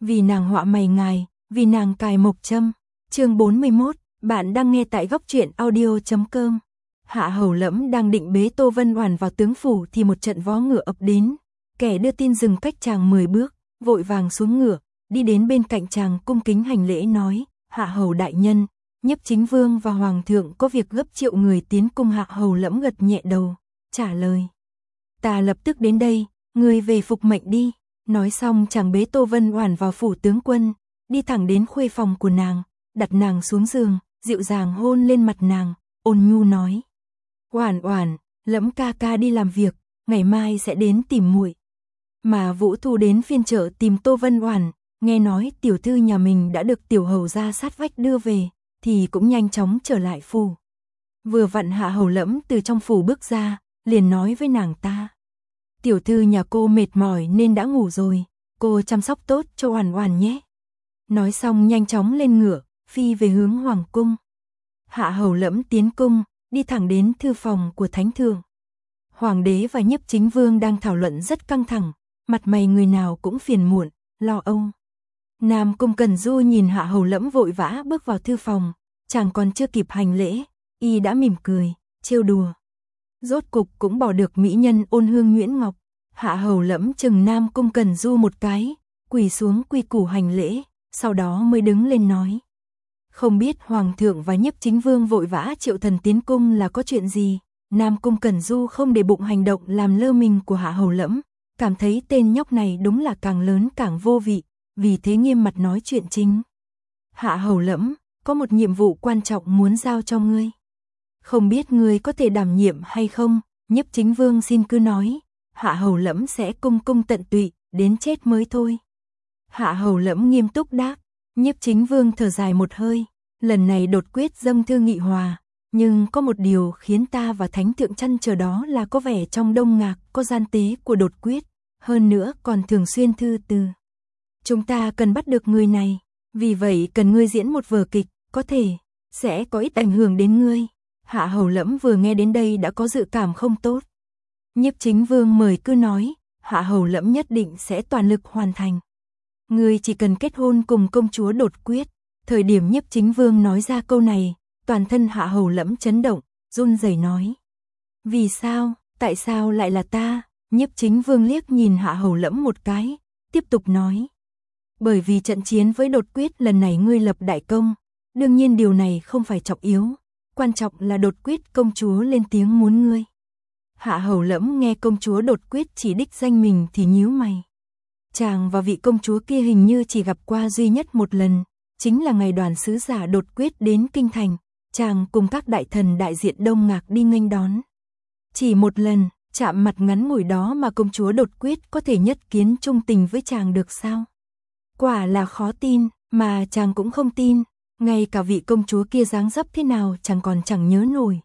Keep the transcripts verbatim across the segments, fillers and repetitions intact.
vì nàng họa mày ngài, vì nàng cài mộc châm. Chương bốn mươi mốt, bạn đang nghe tại góc truyện audio chấm com. Hạ Hầu Lẫm đang định bế Tô Vân Oản vào tướng phủ thì một trận vó ngựa ập đến, kẻ đưa tin dừng cách chàng mười bước, vội vàng xuống ngựa, đi đến bên cạnh chàng cung kính hành lễ nói: "Hạ hầu đại nhân, Nhiếp Chính Vương và hoàng thượng có việc gấp triệu người tiến cung." Hạ Hầu Lẫm gật nhẹ đầu, trả lời: "Ta lập tức đến đây, ngươi về phục mệnh đi." Nói xong chàng bế Tô Vân Oản vào phủ tướng quân, đi thẳng đến khuê phòng của nàng, đặt nàng xuống giường, dịu dàng hôn lên mặt nàng, ôn nhu nói: "Oản Oản, Lẫm ca ca đi làm việc, ngày mai sẽ đến tìm muội." Mà Vũ Thu đến phiên chợ tìm Tô Vân Oản, nghe nói tiểu thư nhà mình đã được tiểu hầu gia sát vách đưa về, thì cũng nhanh chóng trở lại phủ. Vừa vặn Hạ Hầu Lẫm từ trong phủ bước ra, liền nói với nàng ta: "Tiểu thư nhà cô mệt mỏi nên đã ngủ rồi, cô chăm sóc tốt cho Oản Oản nhé." Nói xong nhanh chóng lên ngựa, phi về hướng hoàng cung. Hạ Hầu Lẫm tiến cung, đi thẳng đến thư phòng của thánh thượng. Hoàng đế và Nhiếp Chính Vương đang thảo luận rất căng thẳng, mặt mày người nào cũng phiền muộn, lo âu. Nam Cung Cẩn Du nhìn Hạ Hầu Lẫm vội vã bước vào thư phòng, chàng còn chưa kịp hành lễ, y đã mỉm cười, trêu đùa. Rốt cục cũng bỏ được mỹ nhân ôn hương nhuyễn ngọc. Hạ Hầu Lẫm chừng Nam Cung Cẩn Du một cái, quỳ xuống quy củ hành lễ, sau đó mới đứng lên nói: "Không biết hoàng thượng và Nhiếp Chính Vương vội vã triệu thần tiến cung là có chuyện gì?" Nam Cung Cẩn Du không để bụng hành động làm lơ mình của Hạ Hầu Lẫm, cảm thấy tên nhóc này đúng là càng lớn càng vô vị, vì thế nghiêm mặt nói chuyện chính. "Hạ Hầu Lẫm, có một nhiệm vụ quan trọng muốn giao cho ngươi. Không biết ngươi có thể đảm nhiệm hay không?" Nhiếp Chính Vương xin cứ nói, Hạ Hầu Lẫm sẽ cung cung tận tụy, đến chết mới thôi. Hạ Hầu Lẫm nghiêm túc đáp. Nhiếp Chính Vương thở dài một hơi, lần này đột quyết dâng thư nghị hòa, nhưng có một điều khiến ta và thánh thượng trăn trở, đó là có vẻ trong Đông Ngạc có gian tế của đột quyết, hơn nữa còn thường xuyên thư từ. Chúng ta cần bắt được người này, vì vậy cần ngươi diễn một vở kịch, có thể sẽ có ít ảnh hưởng đến ngươi. Hạ Hầu Lẫm vừa nghe đến đây đã có dự cảm không tốt. Nhiếp Chính Vương mời cứ nói, Hạ Hầu Lẫm nhất định sẽ toàn lực hoàn thành. Ngươi chỉ cần kết hôn cùng công chúa đột quyết. Thời điểm Nhiếp Chính Vương nói ra câu này, toàn thân Hạ Hầu Lẫm chấn động, run rẩy nói: "Vì sao, tại sao lại là ta?" Nhiếp Chính Vương liếc nhìn Hạ Hầu Lẫm một cái, tiếp tục nói: "Bởi vì trận chiến với đột quyết lần này ngươi lập đại công, đương nhiên điều này không phải trọng yếu, quan trọng là đột quyết công chúa lên tiếng muốn ngươi." Hạ Hầu Lẫm nghe công chúa đột quyết chỉ đích danh mình thì nhíu mày. Chàng và vị công chúa kia hình như chỉ gặp qua duy nhất một lần, chính là ngày đoàn sứ giả đột quyết đến kinh thành, chàng cùng các đại thần đại diện Đông Ngạc đi nghênh đón. Chỉ một lần, chạm mặt ngắn ngủi đó mà công chúa đột quyết có thể nhất kiến trung tình với chàng được sao? Quả là khó tin, mà chàng cũng không tin, ngay cả vị công chúa kia dáng dấp thế nào chàng còn chẳng nhớ nổi.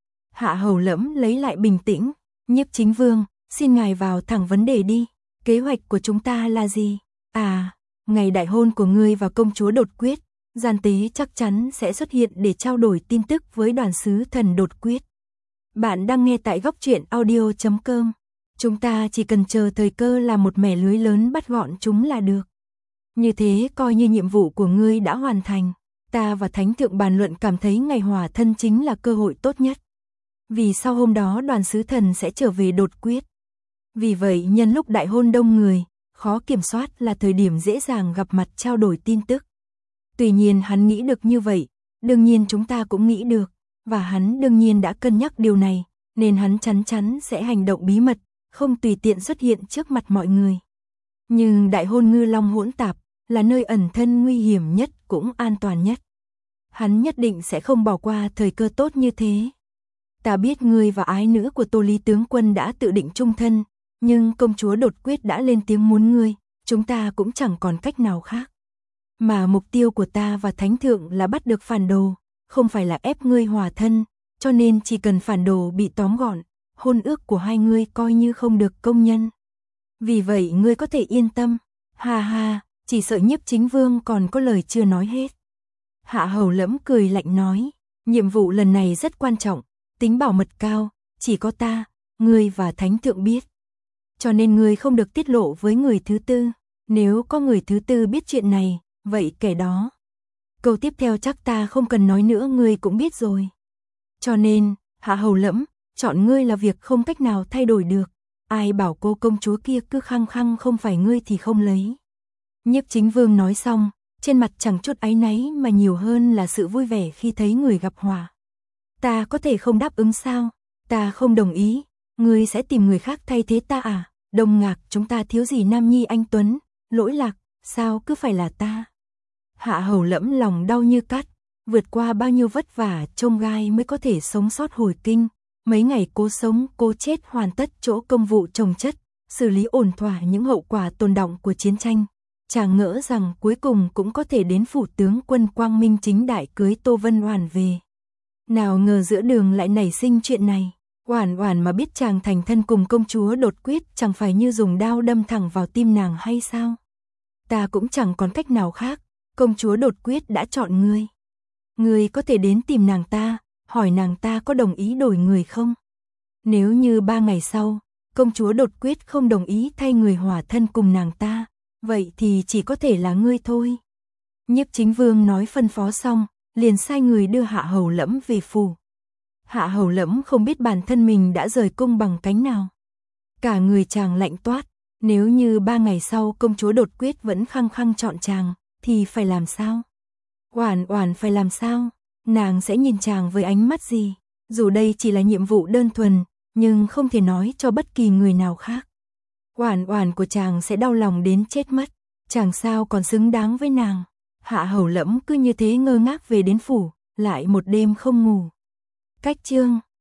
Hạ Hầu Lẫm lấy lại bình tĩnh, Nhiếp Chính Vương, xin ngài vào thẳng vấn đề đi, kế hoạch của chúng ta là gì? À, ngày đại hôn của ngươi và công chúa đột quyết, gian tế chắc chắn sẽ xuất hiện để trao đổi tin tức với đoàn sứ thần đột quyết. Bạn đang nghe tại góc truyện audio chấm com. Chúng ta chỉ cần chờ thời cơ làm một mẻ lưới lớn bắt gọn chúng là được. Như thế coi như nhiệm vụ của ngươi đã hoàn thành. Ta và thánh thượng bàn luận cảm thấy ngày hòa thân chính là cơ hội tốt nhất. Vì sau hôm đó đoàn sứ thần sẽ trở về đột quyết. Vì vậy nhân lúc đại hôn đông người, khó kiểm soát là thời điểm dễ dàng gặp mặt trao đổi tin tức. Tuy nhiên hắn nghĩ được như vậy, đương nhiên chúng ta cũng nghĩ được, và hắn đương nhiên đã cân nhắc điều này, nên hắn chắn chắn sẽ hành động bí mật, không tùy tiện xuất hiện trước mặt mọi người. Nhưng đại hôn Ngư Long hỗn tạp, là nơi ẩn thân nguy hiểm nhất cũng an toàn nhất. Hắn nhất định sẽ không bỏ qua thời cơ tốt như thế. Ta biết ngươi và ái nữ của Tô Lý tướng quân đã tự định chung thân, nhưng công chúa đột quyết đã lên tiếng muốn ngươi, chúng ta cũng chẳng còn cách nào khác. Mà mục tiêu của ta và thánh thượng là bắt được phản đồ, không phải là ép ngươi hòa thân, cho nên chỉ cần phản đồ bị tóm gọn, hôn ước của hai ngươi coi như không được công nhân. Vì vậy ngươi có thể yên tâm. Ha ha, chỉ sợ Nhiếp Chính Vương còn có lời chưa nói hết. Hạ Hầu Lẫm cười lạnh nói, nhiệm vụ lần này rất quan trọng, tính bảo mật cao, chỉ có ta, ngươi và thánh thượng biết. Cho nên ngươi không được tiết lộ với người thứ tư. Nếu có người thứ tư biết chuyện này, vậy kẻ đó. Câu tiếp theo chắc ta không cần nói nữa, ngươi cũng biết rồi. Cho nên, Hạ Hầu Lẫm, chọn ngươi là việc không cách nào thay đổi được. Ai bảo cô công chúa kia cứ khăng khăng không phải ngươi thì không lấy. Nhiếp Chính Vương nói xong, trên mặt chẳng chút áy náy mà nhiều hơn là sự vui vẻ khi thấy người gặp họa. Ta có thể không đáp ứng sao? Ta không đồng ý. Ngươi sẽ tìm người khác thay thế ta à? Đông Ngạc chúng ta thiếu gì nam nhi anh tuấn, lỗi lạc, sao cứ phải là ta? Hạ Hầu Lẫm lòng đau như cắt, vượt qua bao nhiêu vất vả chông gai mới có thể sống sót hồi kinh. Mấy ngày cố sống cố chết hoàn tất chỗ công vụ chồng chất, xử lý ổn thỏa những hậu quả tồn đọng của chiến tranh. Chàng ngỡ rằng cuối cùng cũng có thể đến phủ tướng quân quang minh chính đại cưới Tô Vân Oản về. Nào ngờ giữa đường lại nảy sinh chuyện này. Oản Oản mà biết chàng thành thân cùng công chúa Đột Quyết chẳng phải như dùng đao đâm thẳng vào tim nàng hay sao? Ta cũng chẳng còn cách nào khác, công chúa Đột Quyết đã chọn ngươi. Ngươi có thể đến tìm nàng ta, hỏi nàng ta có đồng ý đổi người không? Nếu như ba ngày sau, công chúa Đột Quyết không đồng ý thay người hòa thân cùng nàng ta, vậy thì chỉ có thể là ngươi thôi. Nhiếp Chính Vương nói phân phó xong, liền sai người đưa Hạ Hầu Lẫm về phủ. Hạ Hầu Lẫm không biết bản thân mình đã rời cung bằng cánh nào. Cả người chàng lạnh toát, nếu như ba ngày sau công chúa Đột Quyết vẫn khăng khăng chọn chàng, thì phải làm sao? Oản Oản phải làm sao? Nàng sẽ nhìn chàng với ánh mắt gì? Dù đây chỉ là nhiệm vụ đơn thuần, nhưng không thể nói cho bất kỳ người nào khác. Oản Oản của chàng sẽ đau lòng đến chết mất, chàng sao còn xứng đáng với nàng. Hạ Hầu Lẫm cứ như thế ngơ ngác về đến phủ, lại một đêm không ngủ. Cách chương